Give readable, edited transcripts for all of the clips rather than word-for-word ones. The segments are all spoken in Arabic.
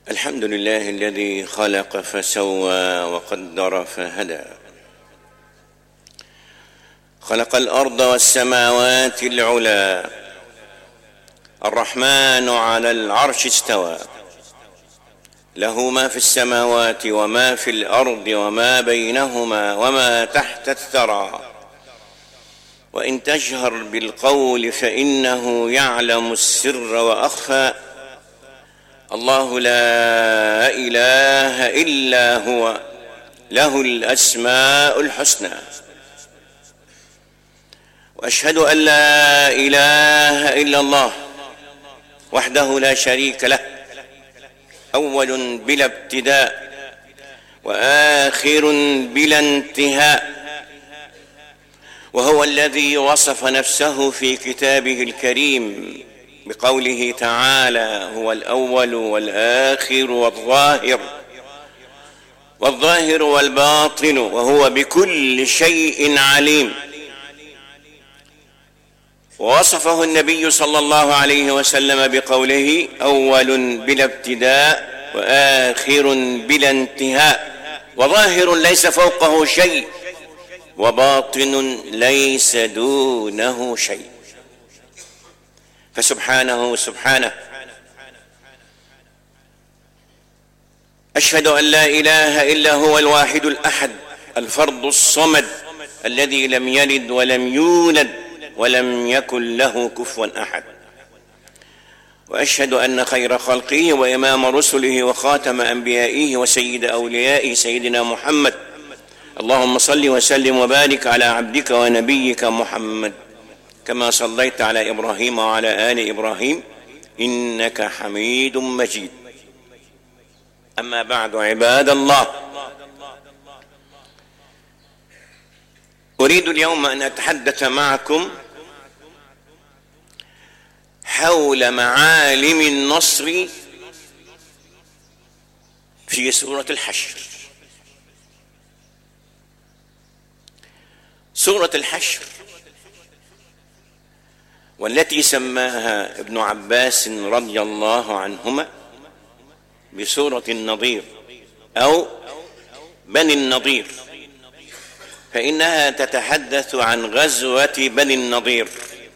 الحمد لله الذي خلق فسوى وقدر فهدى، خلق الأرض والسماوات العلى، الرحمن على العرش استوى، له ما في السماوات وما في الأرض وما بينهما وما تحت الثرى، وإن تجهر بالقول فإنه يعلم السر وأخفى، الله لا إله إلا هو، له الأسماء الحسنى. وأشهد أن لا إله إلا الله وحده لا شريك له، أول بلا ابتداء وآخر بلا انتهاء، وهو الذي وصف نفسه في كتابه الكريم بقوله تعالى: هو الأول والآخر والظاهر والباطن وهو بكل شيء عليم. ووصفه النبي صلى الله عليه وسلم بقوله: أول بلا ابتداء وآخر بلا انتهاء، وظاهر ليس فوقه شيء وباطن ليس دونه شيء. فسبحانه سبحانه. أشهد أن لا إله إلا هو الواحد الأحد الفرد الصمد الذي لم يلد ولم يولد ولم يكن له كفوا أحد. وأشهد أن خير خلقه وإمام رسله وخاتم أنبيائه وسيد أوليائه سيدنا محمد، اللهم صل وسلم وبارك على عبدك ونبيك محمد، كما صليت على إبراهيم وعلى آل إبراهيم إنك حميد مجيد. أما بعد، عباد الله، أريد اليوم أن أتحدث معكم حول معالم النصر في سورة الحشر. سورة الحشر والتي سماها ابن عباس رضي الله عنهما بسورة النضير أو بني النضير، فإنها تتحدث عن غزوة بني النضير.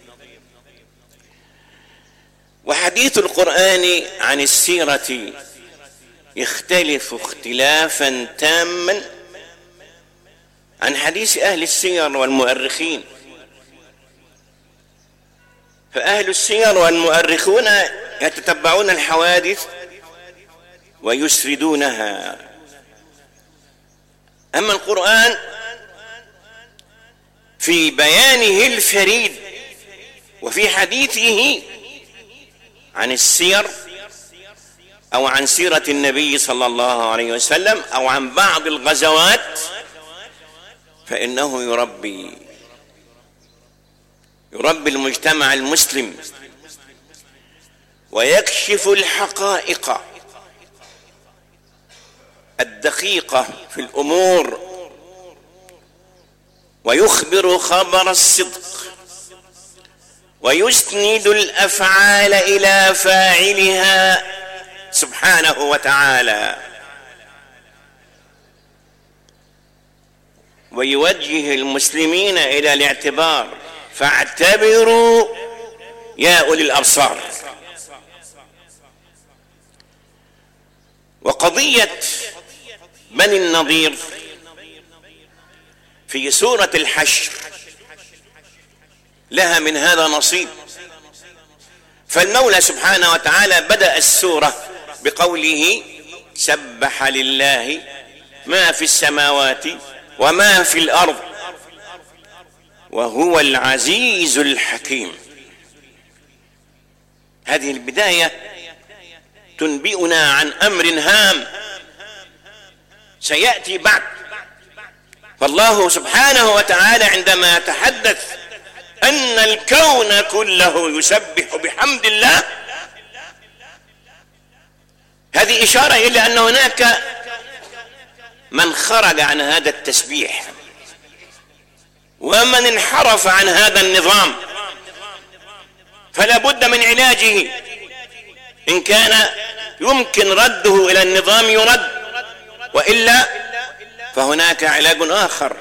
وحديث القرآن عن السيرة يختلف اختلافا تاما عن حديث أهل السير والمؤرخين. فأهل السير والمؤرخون يتتبعون الحوادث ويسردونها، أما القرآن في بيانه الفريد وفي حديثه عن السير أو عن سيرة النبي صلى الله عليه وسلم أو عن بعض الغزوات، فإنه يربي المجتمع المسلم ويكشف الحقائق الدقيقة في الأمور ويخبر خبر الصدق ويسند الأفعال إلى فاعلها سبحانه وتعالى، ويوجه المسلمين إلى الاعتبار، فاعتبروا يا أولي الأبصار. وقضية بني النضير في سورة الحشر لها من هذا نصيب. فالمولى سبحانه وتعالى بدأ السورة بقوله: سبح لله ما في السماوات وما في الأرض وهو العزيز الحكيم. هذه البداية تنبئنا عن أمر هام سيأتي بعد. فالله سبحانه وتعالى عندما يتحدث أن الكون كله يسبح بحمد الله، هذه إشارة إلى أن هناك من خرج عن هذا التسبيح ومن انحرف عن هذا النظام، فلا بد من علاجه. إن كان يمكن رده إلى النظام يرد، وإلا فهناك علاج آخر.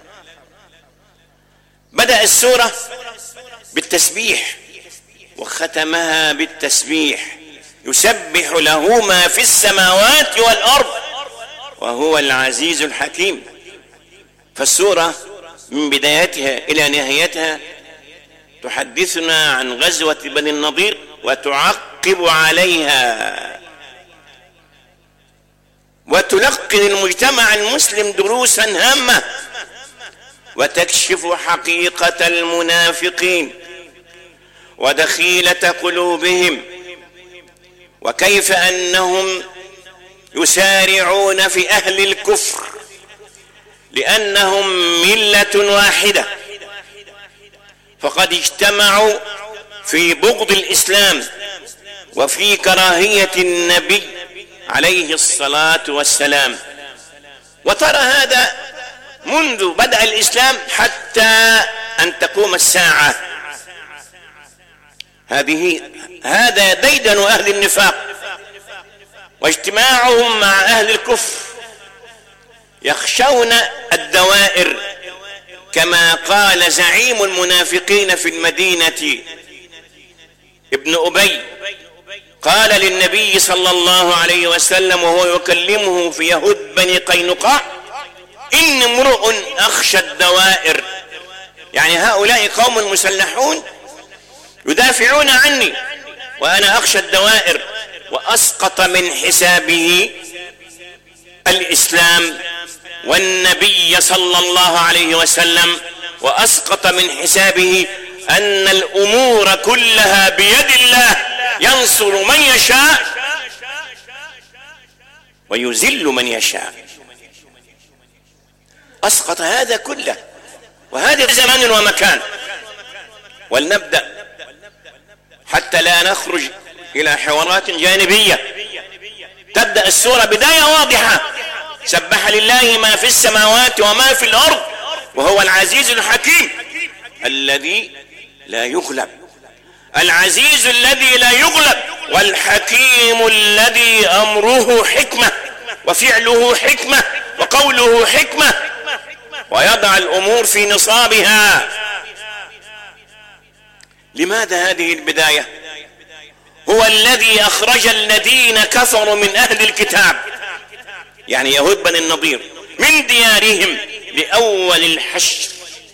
بدأ السورة بالتسبيح وختمها بالتسبيح: يسبح له ما في السماوات والأرض وهو العزيز الحكيم. فالسورة من بدايتها إلى نهايتها تحدثنا عن غزوة بني النضير وتعقب عليها وتلقن المجتمع المسلم دروسا هامة وتكشف حقيقة المنافقين ودخيلة قلوبهم، وكيف أنهم يسارعون في أهل الكفر لأنهم ملة واحدة، فقد اجتمعوا في بغض الإسلام وفي كراهية النبي عليه الصلاة والسلام. وترى هذا منذ بدأ الإسلام حتى أن تقوم الساعة. هذا ديدن أهل النفاق واجتماعهم مع أهل الكفر، يخشون الدوائر، كما قال زعيم المنافقين في المدينة ابن أبي، قال للنبي صلى الله عليه وسلم وهو يكلمه في يهود بني قينقاع: إن امرؤ أخشى الدوائر، يعني هؤلاء قوم مسلحون يدافعون عني وأنا أخشى الدوائر. وأسقط من حسابه الإسلام والنبي صلى الله عليه وسلم، وأسقط من حسابه أن الأمور كلها بيد الله، ينصر من يشاء ويذل من يشاء. أسقط هذا كله، وهذا زمان ومكان. ولنبدأ حتى لا نخرج إلى حوارات جانبية. تبدأ السورة بداية واضحة: سبح لله ما في السماوات وما في الأرض وهو العزيز الحكيم الذي لا يغلب، العزيز الذي لا يغلب، والحكيم الذي أمره حكمة وفعله حكمة وقوله حكمة، ويضع الأمور في نصابها. لماذا هذه البداية؟ هو الذي أخرج الذين كفروا من أهل الكتاب، يعني يهود بني النضير، من ديارهم لأول الحشر،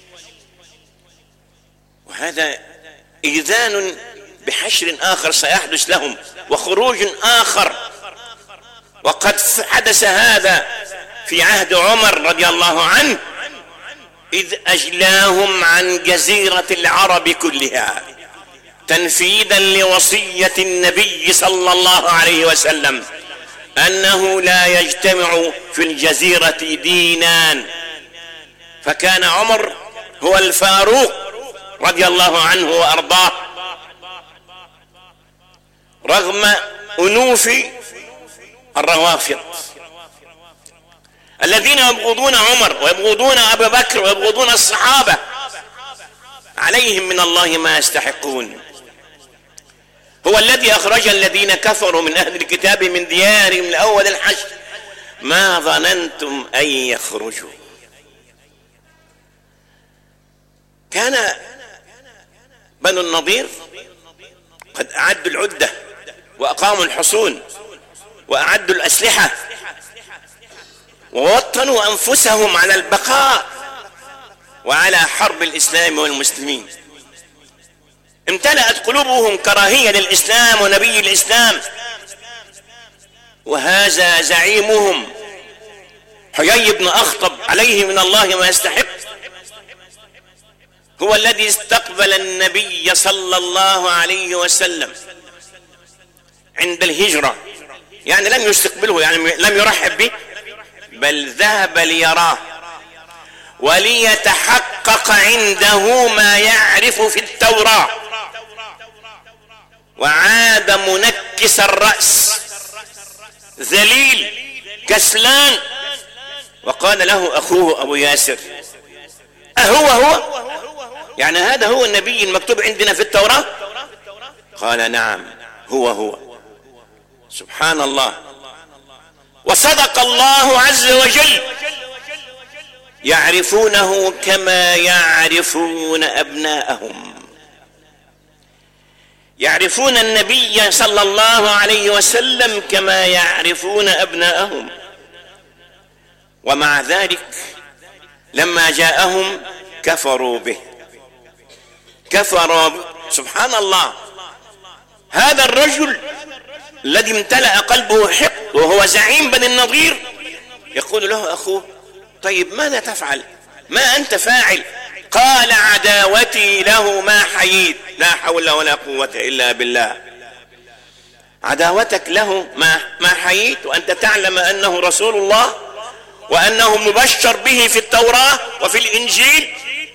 وهذا إذان بحشر آخر سيحدث لهم وخروج آخر. وقد حدث هذا في عهد عمر رضي الله عنه، إذ أجلاهم عن جزيرة العرب كلها تنفيذا لوصية النبي صلى الله عليه وسلم أنه لا يجتمع في الجزيرة دينان. فكان عمر هو الفاروق رضي الله عنه وأرضاه، رغم أنوف الروافض الذين يبغضون عمر ويبغضون أبا بكر ويبغضون الصحابة، عليهم من الله ما يستحقون. هو الذي أخرج الذين كفروا من أهل الكتاب من ديارهم لأول الحشر ما ظننتم أن يخرجوا. كان بنو النضير قد أعدوا العدة وأقاموا الحصون وأعدوا الأسلحة ووطنوا أنفسهم على البقاء وعلى حرب الإسلام والمسلمين. امتلأت قلوبهم كراهية للإسلام ونبي الإسلام، وهذا زعيمهم حيي بن أخطب عليه من الله ما يستحق، هو الذي استقبل النبي صلى الله عليه وسلم عند الهجرة، يعني لم يستقبله، يعني لم يرحب به، بل ذهب ليراه وليتحقق عنده ما يعرف في التوراة، وعاد منكس الرأس ذليل كسلان. وقال له أخوه أبو ياسر: أهو يعني هذا هو النبي المكتوب عندنا في التوراة؟ قال: نعم هو. سبحان الله. وصدق الله عز وجل: يعرفونه كما يعرفون أبناءهم. يعرفون النبي صلى الله عليه وسلم كما يعرفون أبناءهم، ومع ذلك لما جاءهم كفروا به. سبحان الله. هذا الرجل الذي امتلأ قلبه حقد وهو زعيم بني النضير يقول له أخوه: طيب ماذا تفعل؟ ما أنت فاعل؟ قال: عداوتي له ما حييت. لا حول ولا قوة إلا بالله. عداوتك له ما حييت وأنت تعلم أنه رسول الله وأنه مبشر به في التوراة وفي الإنجيل.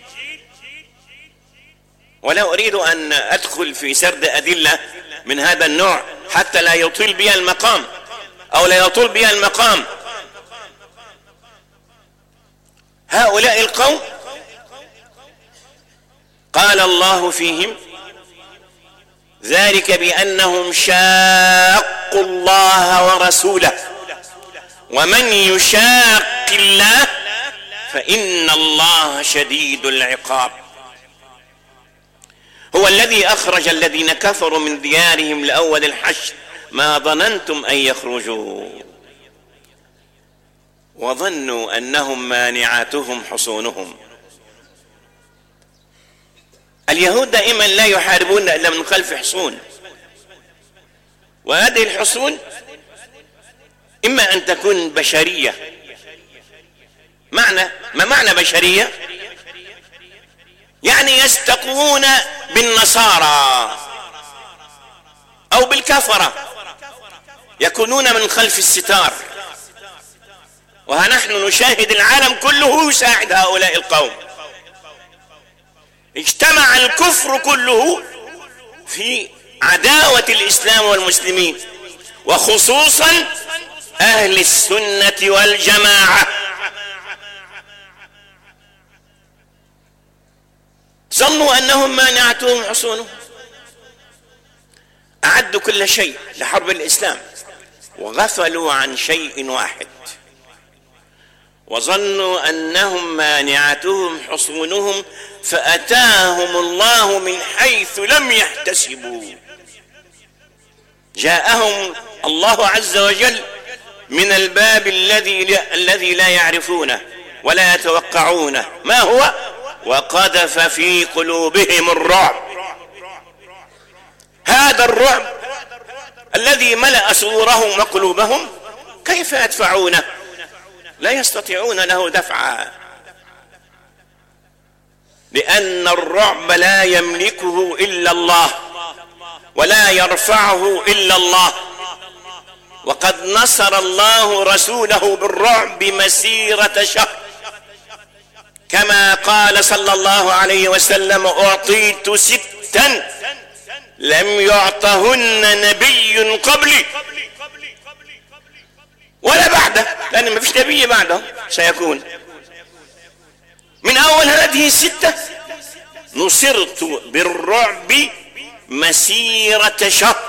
ولا أريد أن أدخل في سرد أدلة من هذا النوع حتى لا يطيل بها المقام أو لا يطول بها المقام. هؤلاء القوم قال الله فيهم: ذلك بأنهم شاقوا الله ورسوله ومن يشاق الله فإن الله شديد العقاب. هو الذي أخرج الذين كفروا من ديارهم لأول الحشر ما ظننتم أن يخرجوا وظنوا أنهم مانعاتهم حصونهم. اليهود دائما لا يحاربون إلا من خلف حصون، وهذه الحصون إما أن تكون بشرية. ما معنى بشرية؟ يعني يستقون بالنصارى أو بالكفرة، يكونون من خلف الستار. ونحن نشاهد العالم كله يساعد هؤلاء القوم. اجتمع الكفر كله في عداوة الإسلام والمسلمين، وخصوصا أهل السنة والجماعة. ظنوا أنهم مانعتهم حصونهم، أعدوا كل شيء لحرب الإسلام وغفلوا عن شيء واحد، وظنوا أنهم مانعتهم حصونهم فأتاهم الله من حيث لم يحتسبوا. جاءهم الله عز وجل من الباب الذي لا يعرفونه ولا يتوقعونه. ما هو؟ وقذف في قلوبهم الرعب. هذا الرعب الذي ملأ صدورهم وقلوبهم كيف يدفعونه؟ لا يستطيعون له دفعا، لأن الرعب لا يملكه إلا الله ولا يرفعه إلا الله. وقد نصر الله رسوله بالرعب مسيرة شهر، كما قال صلى الله عليه وسلم: أعطيت 6 لم يعطهن نبي قبلي ولا بعده، لأن ما فيش نبي بعده سيكون. من أول هذه 6 نصرت بالرعب مسيرة شهر.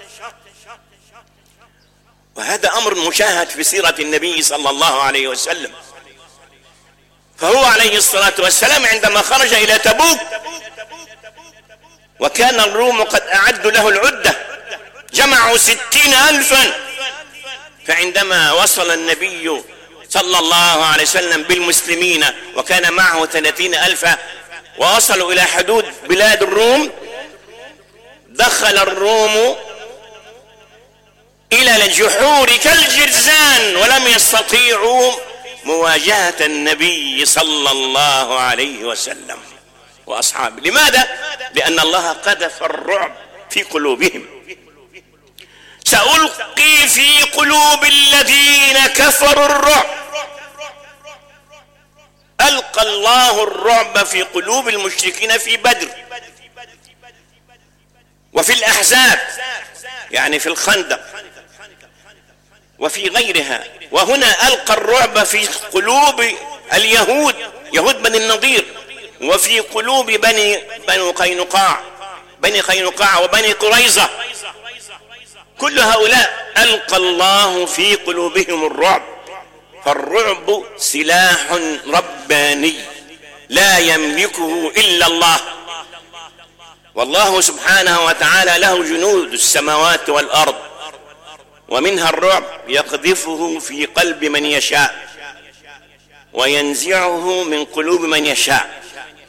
وهذا أمر مشاهد في سيرة النبي صلى الله عليه وسلم. فهو عليه الصلاة والسلام عندما خرج إلى تبوك وكان الروم قد أعدوا له العدة، جمعوا 60,000. فعندما وصل النبي صلى الله عليه وسلم بالمسلمين وكان معه 30,000 ووصلوا إلى حدود بلاد الروم، دخل الروم إلى الجحور كالجرذان ولم يستطيعوا مواجهة النبي صلى الله عليه وسلم وأصحابه. لماذا؟ لأن الله قذف الرعب في قلوبهم. سألقي في قلوب الذين كفروا الرعب. ألقى الله الرعب في قلوب المشركين في بدر وفي الأحزاب، يعني في الخندق وفي غيرها. وهنا ألقى الرعب في قلوب اليهود، يهود بني النضير، وفي قلوب بني قينقاع وبني قريظة. كل هؤلاء ألقى الله في قلوبهم الرعب، فالرعب سلاح رباني لا يملكه إلا الله، والله سبحانه وتعالى له جنود السماوات والأرض، ومنها الرعب يقذفه في قلب من يشاء وينزعه من قلوب من يشاء.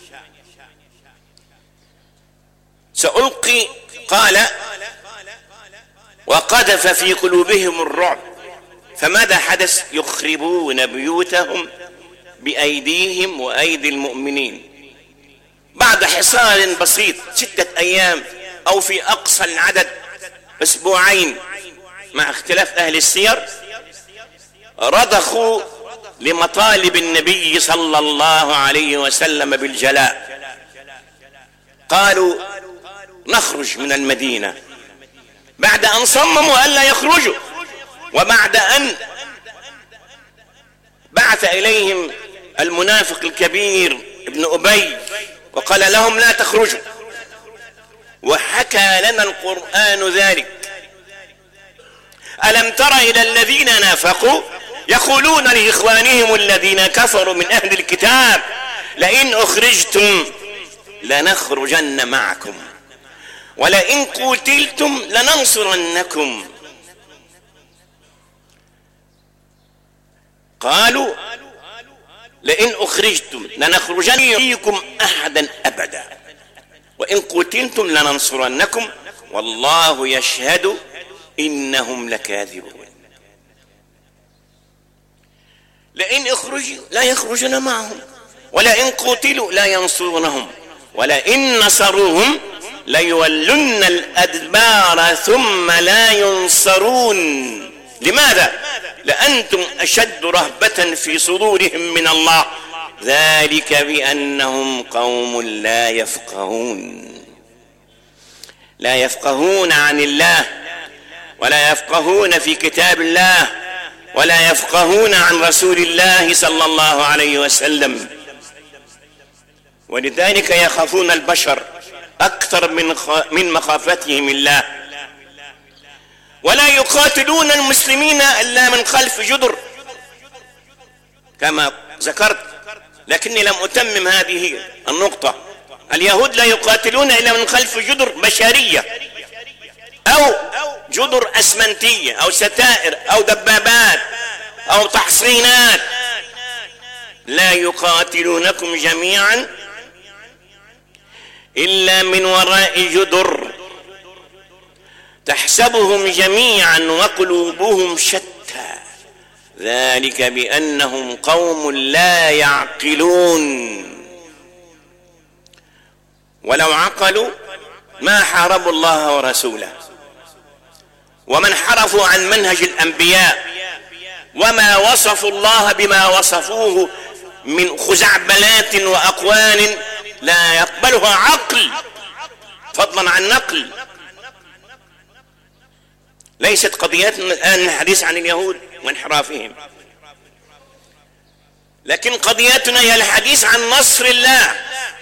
سألقي قال وقذف في قلوبهم الرعب، فماذا حدث؟ يخربون بيوتهم بأيديهم وأيدي المؤمنين بعد حصار بسيط 6 أيام أو في أقصى العدد أسبوعين مع اختلاف أهل السير، رضخوا لمطالب النبي صلى الله عليه وسلم بالجلاء. قالوا نخرج من المدينة بعد أن صمموا ألا يخرجوا، وبعد أن بعث إليهم المنافق الكبير ابن أبي وقال لهم لا تخرجوا، وحكى لنا القرآن ذلك. ألم تر إلى الذين نافقوا يقولون لإخوانهم الذين كفروا من أهل الكتاب لئن أخرجتم لنخرجن معكم ولئن قتلتم لننصرنكم. قالوا لئن أخرجتم لنخرجن فيكم أحدا أبدا وإن قتلتم لننصرنكم والله يشهد إنهم لكاذبون. لئن اخرجوا لا يخرجون معهم، ولئن قتلوا لا ينصرونهم، ولئن نصروهم ليولن الأدبار ثم لا ينصرون. لماذا؟ لأنتم أشد رهبة في صدورهم من الله، ذلك بأنهم قوم لا يفقهون، لا يفقهون عن الله، ولا يفقهون في كتاب الله، ولا يفقهون عن رسول الله صلى الله عليه وسلم، ولذلك يخافون البشر أكثر من مخافتهم الله. ولا يقاتلون المسلمين إلا من خلف جدر كما ذكرت، لكني لم أتمم هذه النقطة. اليهود لا يقاتلون إلا من خلف جدر بشرية أو جدر أسمنتية أو ستائر أو دبابات أو تحصينات، لا يقاتلونكم جميعا إلا من وراء جدر تحسبهم جميعا وقلوبهم شتى، ذلك بأنهم قوم لا يعقلون. ولو عقلوا ما حاربوا الله ورسوله، ومن حرفوا عن منهج الأنبياء وما وصفوا الله بما وصفوه من خزعبلات وأقوال لا يقبلها عقل فضلا عن نقل. ليست قضيتنا الآن الحديث عن اليهود وانحرافهم، لكن قضيتنا هي الحديث عن نصر الله.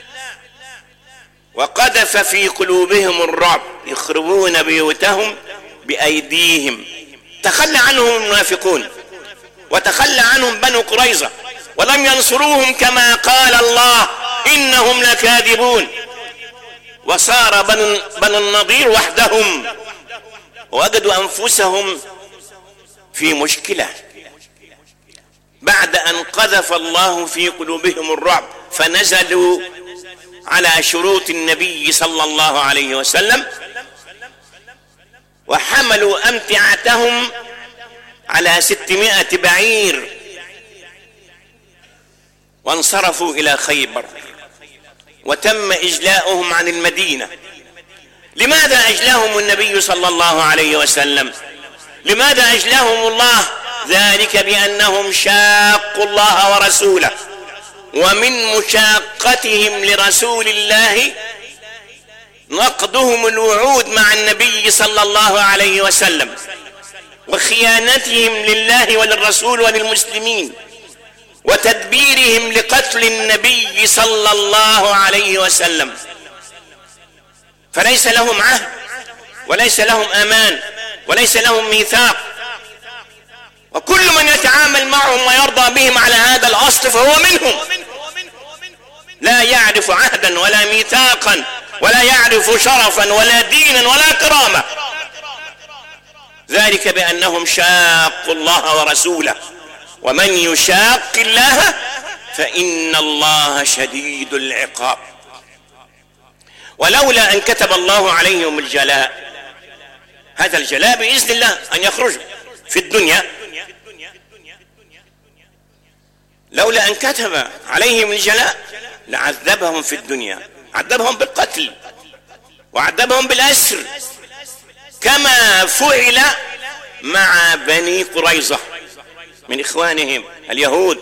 وقذف في قلوبهم الرعب يخربون بيوتهم بأيديهم. تخلى عنهم المنافقون وتخلى عنهم بنو قريظة ولم ينصروهم كما قال الله إنهم لكاذبون. وصار بنو النضير وحدهم ووجدوا أنفسهم في مشكلة بعد أن قذف الله في قلوبهم الرعب، فنزلوا على شروط النبي صلى الله عليه وسلم وحملوا أمتعتهم على 600 بعير وانصرفوا إلى خيبر، وتم إجلاؤهم عن المدينة. لماذا أجلاهم النبي صلى الله عليه وسلم؟ لماذا أجلاهم الله؟ ذلك بأنهم شاقوا الله ورسوله، ومن مشاقتهم لرسول الله نقضهم الوعود مع النبي صلى الله عليه وسلم، وخيانتهم لله وللرسول وللمسلمين، وتدبيرهم لقتل النبي صلى الله عليه وسلم. فليس لهم عهد وليس لهم امان وليس لهم ميثاق، وكل من يتعامل معهم ويرضى بهم على هذا الأصل فهو منهم، لا يعرف عهدا ولا ميثاقا ولا يعرف شرفا ولا دينا ولا كرامة، ذلك بأنهم شاقوا الله ورسوله، ومن يشاق الله فإن الله شديد العقاب. ولولا أن كتب الله عليهم الجلاء، هذا الجلاء بإذن الله أن يخرجوا في الدنيا، لولا أن كتب عليهم الجلاء لعذبهم في الدنيا، عذبهم بالقتل وعذبهم بالأسر، كما فعل مع بني قريظة من إخوانهم اليهود،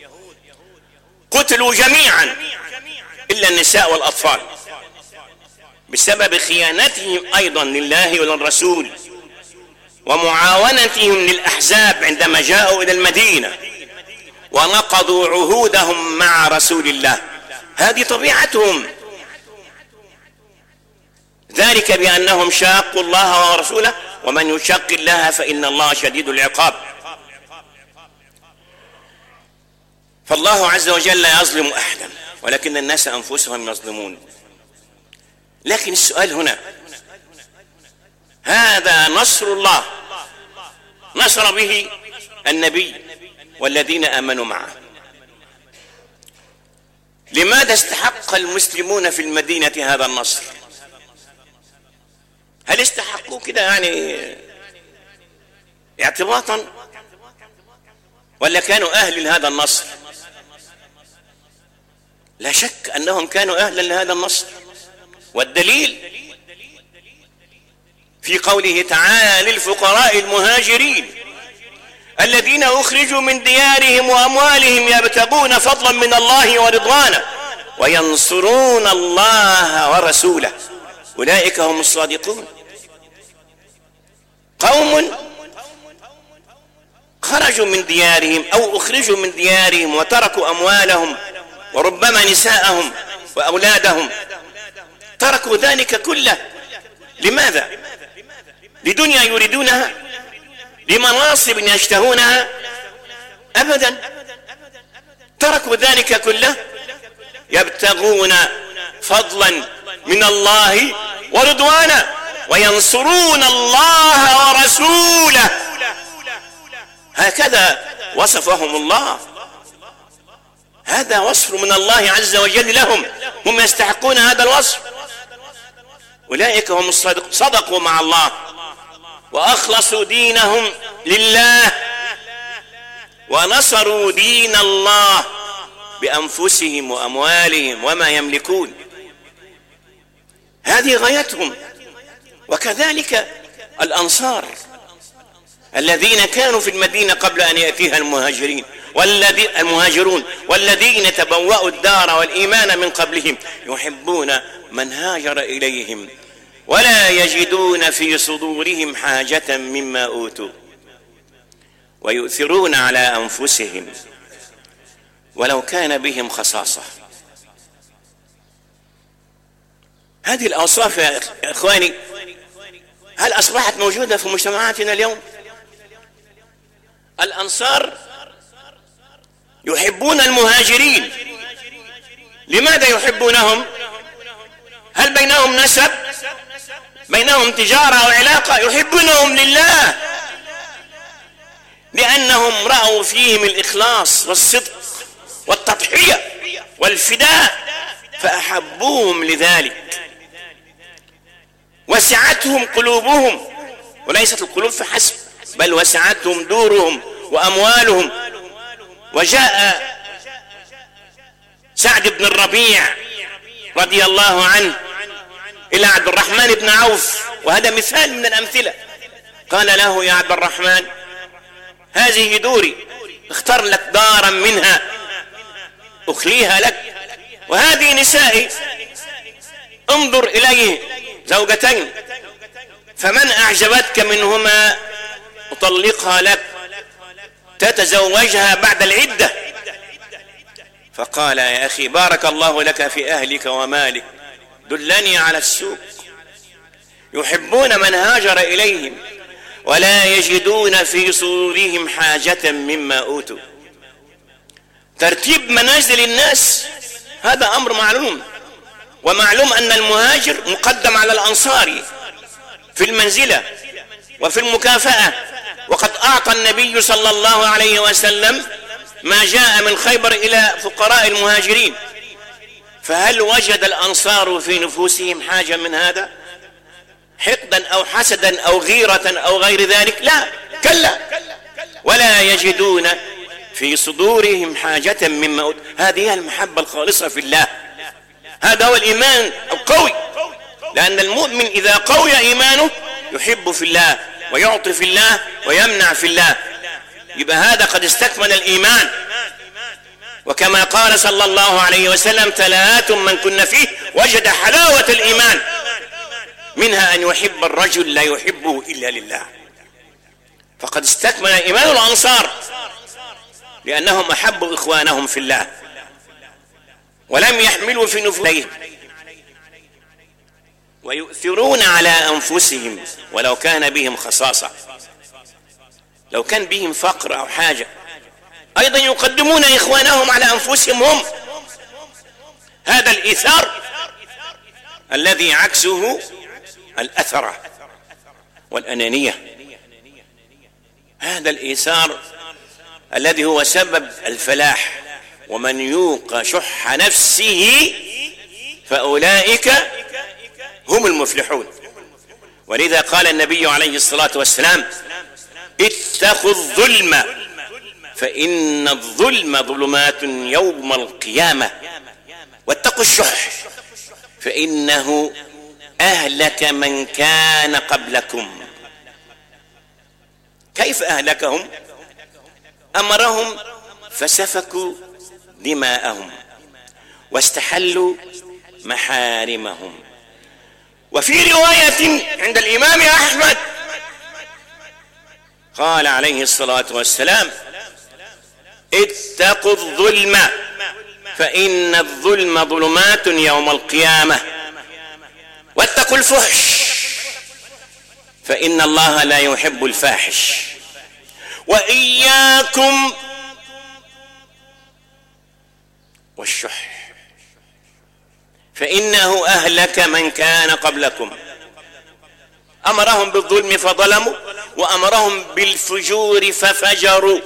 قتلوا جميعا إلا النساء والأطفال بسبب خيانتهم أيضا لله وللرسول ومعاونتهم للأحزاب عندما جاءوا إلى المدينة ونقضوا عهودهم مع رسول الله. هذه طبيعتهم، ذلك بأنهم شاقوا الله ورسوله، ومن يشاق الله فإن الله شديد العقاب. فالله عز وجل لا يظلم أحدا، ولكن الناس أنفسهم يظلمون. لكن السؤال هنا، هذا نصر الله نصر به النبي والذين آمنوا معه، لماذا استحق المسلمون في المدينة هذا النصر؟ هل استحقوا كده يعني اعتباطا، ولا كانوا أهل لهذا النصر؟ لا شك أنهم كانوا أهلا لهذا النصر، والدليل في قوله تعالى: للفقراء المهاجرين الذين أخرجوا من ديارهم وأموالهم يبتغون فضلا من الله ورضوانه وينصرون الله ورسوله أولئك هم الصادقون. قوم خرجوا من ديارهم أو أخرجوا من ديارهم وتركوا أموالهم وربما نساءهم وأولادهم، تركوا ذلك كله لماذا؟ لدنيا يريدونها؟ لمناصب يشتهونها؟ أبدا، تركوا ذلك كله يبتغون فضلا من الله ورضوانا وينصرون الله ورسوله. هكذا وصفهم الله، هذا وصف من الله عز وجل لهم، هم يستحقون هذا الوصف. أولئك هم الصادقون، صدقوا مع الله وأخلصوا دينهم لله ونصروا دين الله بأنفسهم وأموالهم وما يملكون، هذه غايتهم. وكذلك الأنصار الذين كانوا في المدينة قبل أن يأتيها المهاجرون والذين تبوأوا الدار والإيمان من قبلهم يحبون من هاجر إليهم ولا يجدون في صدورهم حاجة مما أوتوا ويؤثرون على أنفسهم ولو كان بهم خصاصة. هذه الأوصاف يا إخواني هل أصبحت موجودة في مجتمعاتنا اليوم؟ الأنصار يحبون المهاجرين، لماذا يحبونهم؟ هل بينهم نسب؟ بينهم تجارة أو علاقة؟ يحبونهم لله، لأنهم رأوا فيهم الإخلاص والصدق والتضحية والفداء فأحبوهم لذلك. وسعتهم قلوبهم، وليست القلوب فحسب بل وسعتهم دورهم وأموالهم. وجاء سعد بن الربيع رضي الله عنه إلى عبد الرحمن بن عوف، وهذا مثال من الأمثلة، قال له: يا عبد الرحمن، هذه دوري، اختر لك دارا منها أخليها لك، وهذه نسائي، انظر إليه زوجتين، فمن أعجبتك منهما أطلقها لك تتزوجها بعد العدة. فقال: يا أخي بارك الله لك في أهلك ومالك، دلني على السوق. يحبون من هاجر إليهم ولا يجدون في صدورهم حاجة مما أوتوا. ترتيب منازل الناس هذا أمر معلوم، ومعلوم أن المهاجر مقدم على الأنصاري في المنزلة وفي المكافأة، وقد أعطى النبي صلى الله عليه وسلم ما جاء من خيبر إلى فقراء المهاجرين. فهل وجد الأنصار في نفوسهم حاجة من هذا؟ حقدا أو حسدا أو غيرة أو غير ذلك؟ لا، كلا. ولا يجدون في صدورهم حاجة مما أوتوا. هذه هي المحبة الخالصة في الله، هذا هو الإيمان القوي. لأن المؤمن إذا قوي إيمانه يحب في الله ويعطي في الله ويمنع في الله، يبقى هذا قد استكمل الإيمان. وكما قال صلى الله عليه وسلم: ثلاث من كن فيه وجد حلاوة الإيمان، منها أن يحب الرجل لا يحبه إلا لله. فقد استكمل إيمان الأنصار لأنهم أحبوا إخوانهم في الله ولم يحملوا في نفوسهم، ويؤثرون على أنفسهم ولو كان بهم خصاصة، لو كان بهم فقر أو حاجة أيضا يقدمون إخوانهم على أنفسهم هم. هذا الإيثار الذي عكسه الأثرة والأنانية، هذا الإيثار الذي هو سبب الفلاح. ومن يوق شح نفسه فأولئك هم المفلحون. ولذا قال النبي عليه الصلاة والسلام: اتقوا الظلم فإن الظلم ظلمات يوم القيامة، واتقوا الشح فإنه أهلك من كان قبلكم. كيف أهلكهم؟ أمرهم فسفكوا دماءهم واستحلوا محارمهم. وفي رواية عند الإمام أحمد قال عليه الصلاة والسلام: اتقوا الظلم فإن الظلم ظلمات يوم القيامة، واتقوا الفحش فإن الله لا يحب الفاحش، وإياكم والشح فإنه أهلك من كان قبلكم. أمرهم بالظلم فظلموا، وأمرهم بالفجور ففجروا.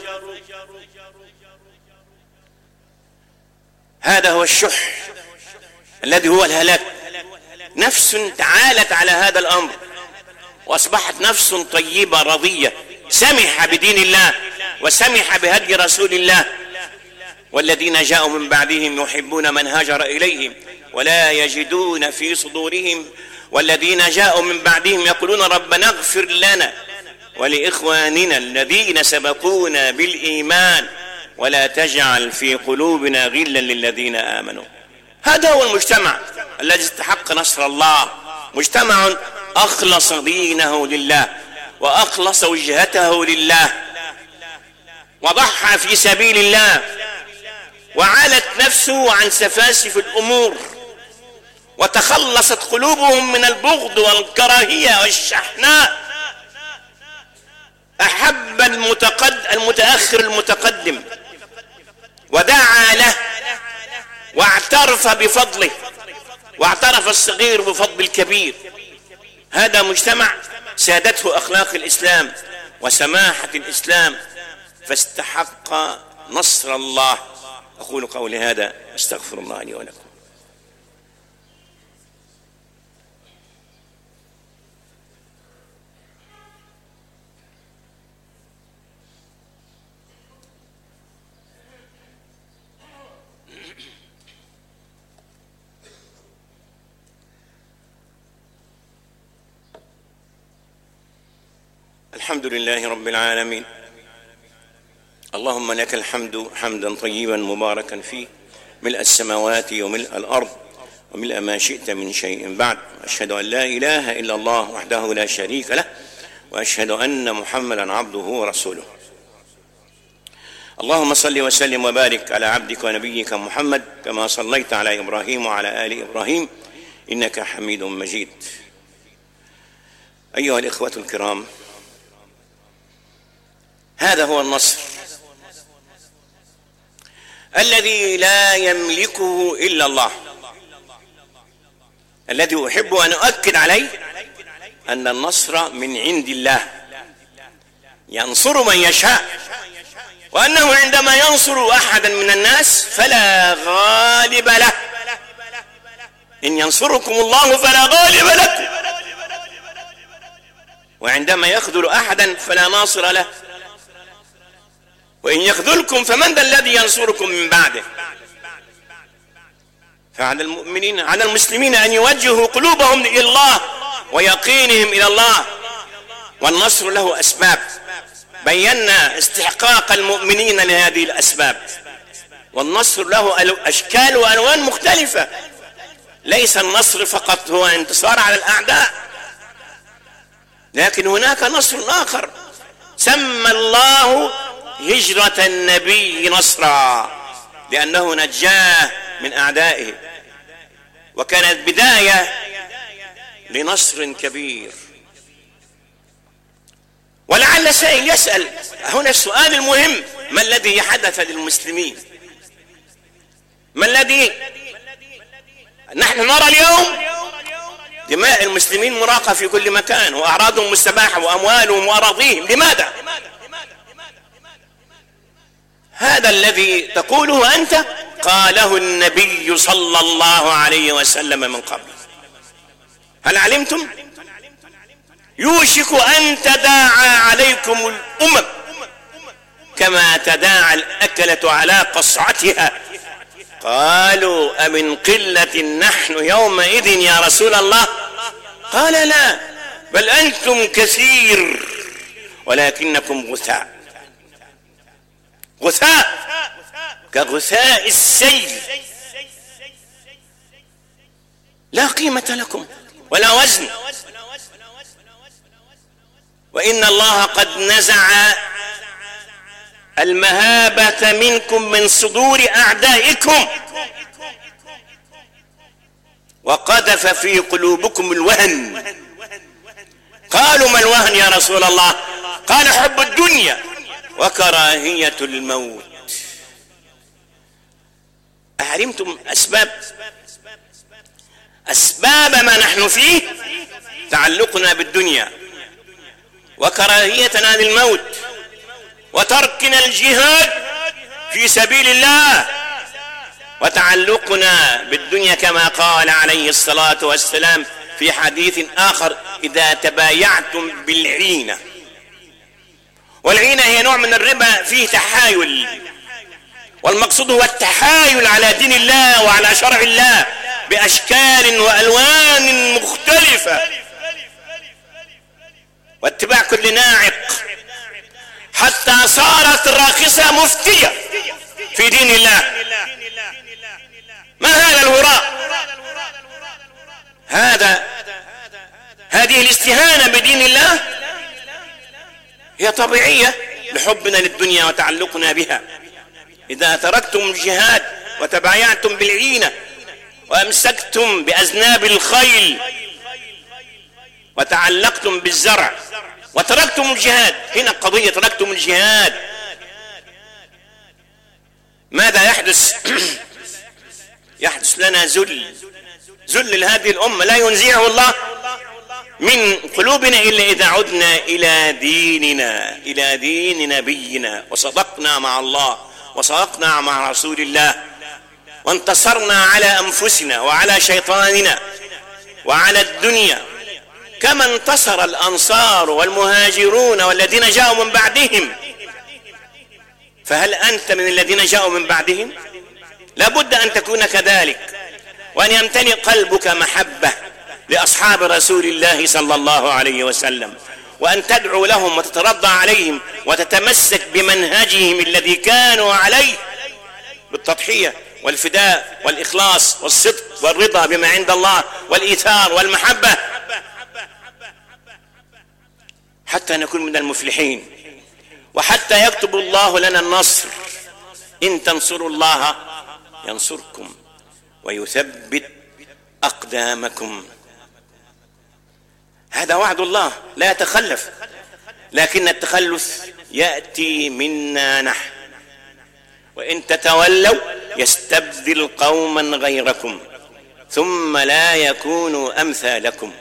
هذا هو الشح الذي هو الهلاك. نفس تعالت على هذا الأمر وأصبحت نفس طيبة رضية سمح بدين الله وسمح بهدي رسول الله. والذين جاءوا من بعدهم يحبون من هاجر إليهم ولا يجدون في صدورهم، والذين جاءوا من بعدهم يقولون ربنا اغفر لنا ولإخواننا الذين سبقونا بالإيمان ولا تجعل في قلوبنا غلا للذين آمنوا. هذا هو المجتمع الذي استحق نصر الله، مجتمع أخلص دينه لله وأخلص وجهته لله وضحى في سبيل الله وعالت نفسه عن سفاسف الأمور، وتخلصت قلوبهم من البغض والكراهية والشحناء. أحب المتأخر المتقدم ودعا له واعترف بفضله، واعترف الصغير بفضل الكبير. هذا مجتمع سادته أخلاق الإسلام وسماحة الإسلام فاستحق نصر الله. أقول قولي هذا أستغفر الله لي ولكم. الحمد لله رب العالمين، اللهم لك الحمد حمدا طيبا مباركا فيه ملء السماوات وملء الأرض وملء ما شئت من شيء بعد. أشهد أن لا إله إلا الله وحده لا شريك له، وأشهد أن محمدا عبده ورسوله. اللهم صل وسلم وبارك على عبدك ونبيك محمد كما صليت على إبراهيم وعلى آل إبراهيم إنك حميد مجيد. أيها الإخوة الكرام، هذا هو النصر الذي لا يملكه إلا الله، الذي أحب أن أؤكد عليه أن النصر من عند الله، ينصر من يشاء، وأنه عندما ينصر أحدا من الناس فلا غالب له. إن ينصركم الله فلا غالب لكم، وعندما يخذل أحدا فلا ناصر له، وإن يخذلكم فمن ذا الذي ينصركم من بعده. فعلى المؤمنين، على المسلمين أن يوجهوا قلوبهم إلى الله ويقينهم إلى الله. والنصر له أسباب، بينا استحقاق المؤمنين لهذه الأسباب. والنصر له أشكال وألوان مختلفة، ليس النصر فقط هو انتصار على الأعداء، لكن هناك نصر آخر سمى الله هجرة النبي نصرا، لأنه نجاه من أعدائه، وكانت بداية لنصر كبير. ولعل سائل يسأل هنا السؤال المهم: ما الذي حدث للمسلمين؟ ما الذي نحن نرى اليوم؟ دماء المسلمين مراقة في كل مكان، وأعراضهم مستباحة، وأموالهم وأراضيهم. لماذا؟ هذا الذي تقوله أنت قاله النبي صلى الله عليه وسلم من قبل. هل علمتم؟ يوشك أن تداعى عليكم الأمم كما تداعى الأكلة على قصعتها. قالوا: أمن قلة نحن يومئذ يا رسول الله؟ قال: لا، بل أنتم كثير ولكنكم غثاء، غثاء كغثاء السيل، لا قيمة لكم ولا وزن. وإن الله قد نزع المهابة منكم من صدور أعدائكم، وقذف في قلوبكم الوهن. قالوا: ما الوهن يا رسول الله؟ قال: حب الدنيا وكراهية الموت. أعلمتم أسباب ما نحن فيه؟ تعلقنا بالدنيا، وكراهيتنا للموت، وتركنا الجهاد في سبيل الله، وتعلقنا بالدنيا كما قال عليه الصلاة والسلام في حديث آخر: إذا تبايعتم بالعينة. والعينة هي نوع من الربا فيه تحايل، والمقصود هو التحايل على دين الله وعلى شرع الله بأشكال وألوان مختلفة، واتباع كل ناعق، حتى صارت الراقصة مفتية في دين الله. ما هذا الهراء؟ هذه الاستهانة بدين الله هي طبيعية لحبنا للدنيا وتعلقنا بها. إذا تركتم الجهاد وتبايعتم بالعينة وأمسكتم بأذناب الخيل وتعلقتم بالزرع وتركتم الجهاد، هنا القضية تركتم الجهاد، ماذا يحدث؟ يحدث لنا ذل لهذه الأمة لا ينزعه الله من قلوبنا إلا إذا عدنا إلى دين نبينا، وصدقنا مع الله وصدقنا مع رسول الله، وانتصرنا على أنفسنا وعلى شيطاننا وعلى الدنيا، كما انتصر الأنصار والمهاجرون والذين جاءوا من بعدهم. فهل أنت من الذين جاءوا من بعدهم؟ لابد أن تكون كذلك، وأن يمتلئ قلبك محبة لأصحاب رسول الله صلى الله عليه وسلم، وأن تدعو لهم وتترضى عليهم وتتمسك بمنهجهم الذي كانوا عليه بالتضحية والفداء والإخلاص والصدق والرضا بما عند الله والإيثار والمحبة، حتى نكون من المفلحين، وحتى يكتب الله لنا النصر. إن تنصروا الله ينصركم ويثبت أقدامكم. هذا وعد الله لا يتخلف، لكن التخلف يأتي منا نحن، وإن تتولوا يستبدل قوما غيركم ثم لا يكونوا أمثالكم.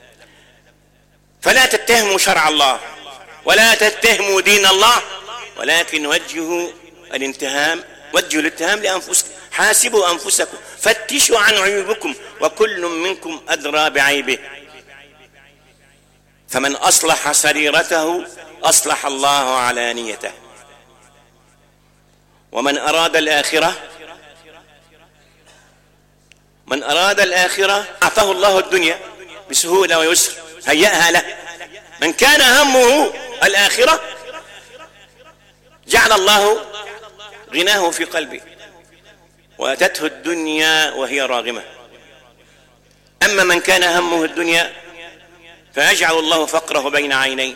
فلا تتهموا شرع الله ولا تتهموا دين الله، ولكن وجهوا الاتهام لأنفسكم. حاسبوا أنفسكم، فتشوا عن عيوبكم، وكل منكم أدرى بعيبه. فمن أصلح سريرته أصلح الله علانيته، ومن أراد الآخرة أعطاه الله الدنيا بسهولة ويسر، هيأها له. من كان همه الآخرة جعل الله غناه في قلبه، وأتته الدنيا وهي راغمة. أما من كان همه الدنيا فيجعل الله فقره بين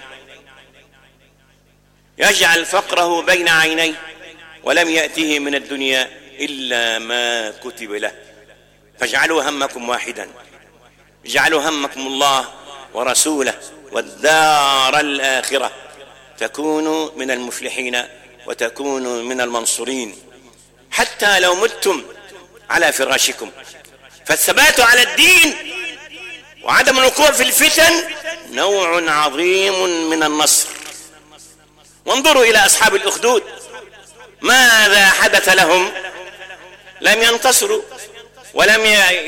عينيه، ولم يأته من الدنيا إلا ما كتب له. فاجعلوا همكم واحدا، اجعلوا همكم الله ورسوله والدار الآخرة، تكونوا من المفلحين وتكونوا من المنصورين حتى لو متم على فراشكم. فالثبات على الدين وعدم الوقوع في الفتن نوع عظيم من النصر. وانظروا إلى أصحاب الأخدود، ماذا حدث لهم؟ لم ينتصروا ولم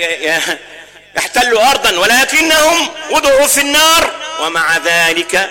يحتلوا أرضا، ولكنهم وضعوا في النار، ومع ذلك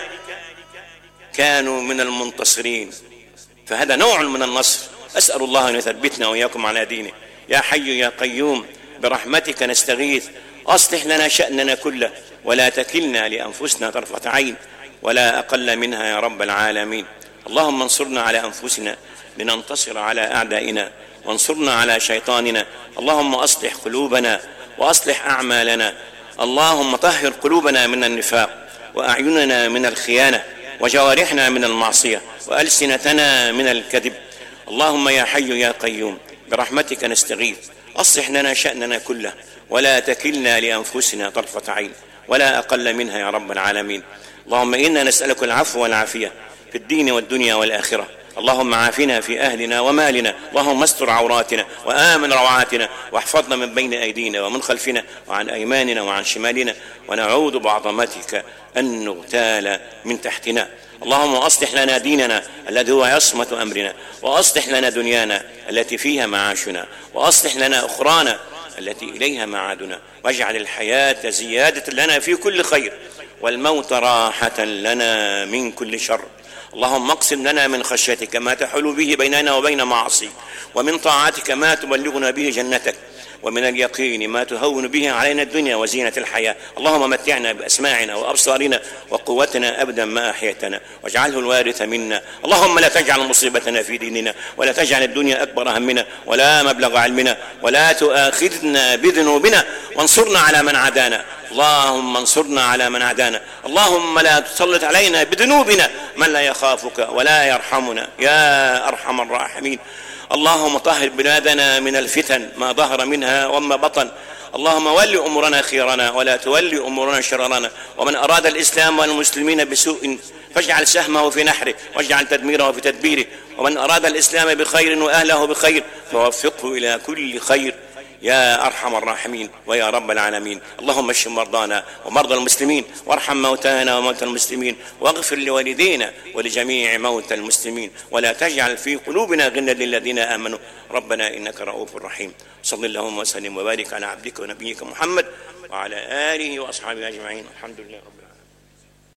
كانوا من المنتصرين. فهذا نوع من النصر. أسأل الله أن يثبتنا وإياكم على دينه. يا حي يا قيوم برحمتك نستغيث، أصلح لنا شأننا كله، ولا تكلنا لأنفسنا طرفة عين ولا أقل منها يا رب العالمين. اللهم انصرنا على أنفسنا لننتصر على أعدائنا، وانصرنا على شيطاننا. اللهم أصلح قلوبنا وأصلح أعمالنا. اللهم طهر قلوبنا من النفاق، وأعيننا من الخيانة، وجوارحنا من المعصية، وألسنتنا من الكذب. اللهم يا حي يا قيوم برحمتك نستغيث، أصلح لنا شأننا كله، ولا تكلنا لأنفسنا طرفة عين ولا أقل منها يا رب العالمين. اللهم إنا نسألك العفو والعافية في الدين والدنيا والآخرة. اللهم عافنا في أهلنا ومالنا، اللهم استر عوراتنا وآمن روعاتنا، واحفظنا من بين أيدينا ومن خلفنا وعن أيماننا وعن شمالنا، ونعوذ بعظمتك أن نغتال من تحتنا. اللهم أصلح لنا ديننا الذي هو عصمة أمرنا، وأصلح لنا دنيانا التي فيها معاشنا، وأصلح لنا أخرانا التي إليها معادنا، واجعل الحياة زيادة لنا في كل خير، والموت راحة لنا من كل شر. اللهم اقسم لنا من خشيتك ما تحول به بيننا وبين معاصيك، ومن طاعتك ما تبلغنا به جنتك، ومن اليقين ما تهون به علينا الدنيا وزينة الحياة. اللهم متعنا بأسماعنا وأبصارنا وقوتنا أبدا ما أحيتنا، واجعله الوارث منا. اللهم لا تجعل مصيبتنا في ديننا، ولا تجعل الدنيا أكبر همنا ولا مبلغ علمنا، ولا تؤاخذنا بذنوبنا، وانصرنا على من عادانا. اللهم انصرنا على من عادانا. اللهم لا تسلط علينا بذنوبنا من لا يخافك ولا يرحمنا يا أرحم الراحمين. اللهم طهر بلادنا من الفتن ما ظهر منها وما بطن. اللهم ول أمورنا خيرنا ولا تولي أمورنا شررنا. ومن أراد الإسلام والمسلمين بسوء فاجعل سهمه في نحره، واجعل تدميره في تدبيره. ومن أراد الإسلام بخير وأهله بخير فوفقه إلى كل خير يا أرحم الراحمين ويا رب العالمين. اللهم اشف مرضانا ومرضى المسلمين، وارحم موتانا وموتى المسلمين، واغفر لوالدينا ولجميع موتى المسلمين، ولا تجعل في قلوبنا غلا للذين آمنوا ربنا إنك رؤوف رحيم. صل اللهم وسلم وبارك على عبدك ونبيك محمد وعلى آله وأصحابه أجمعين. الحمد لله رب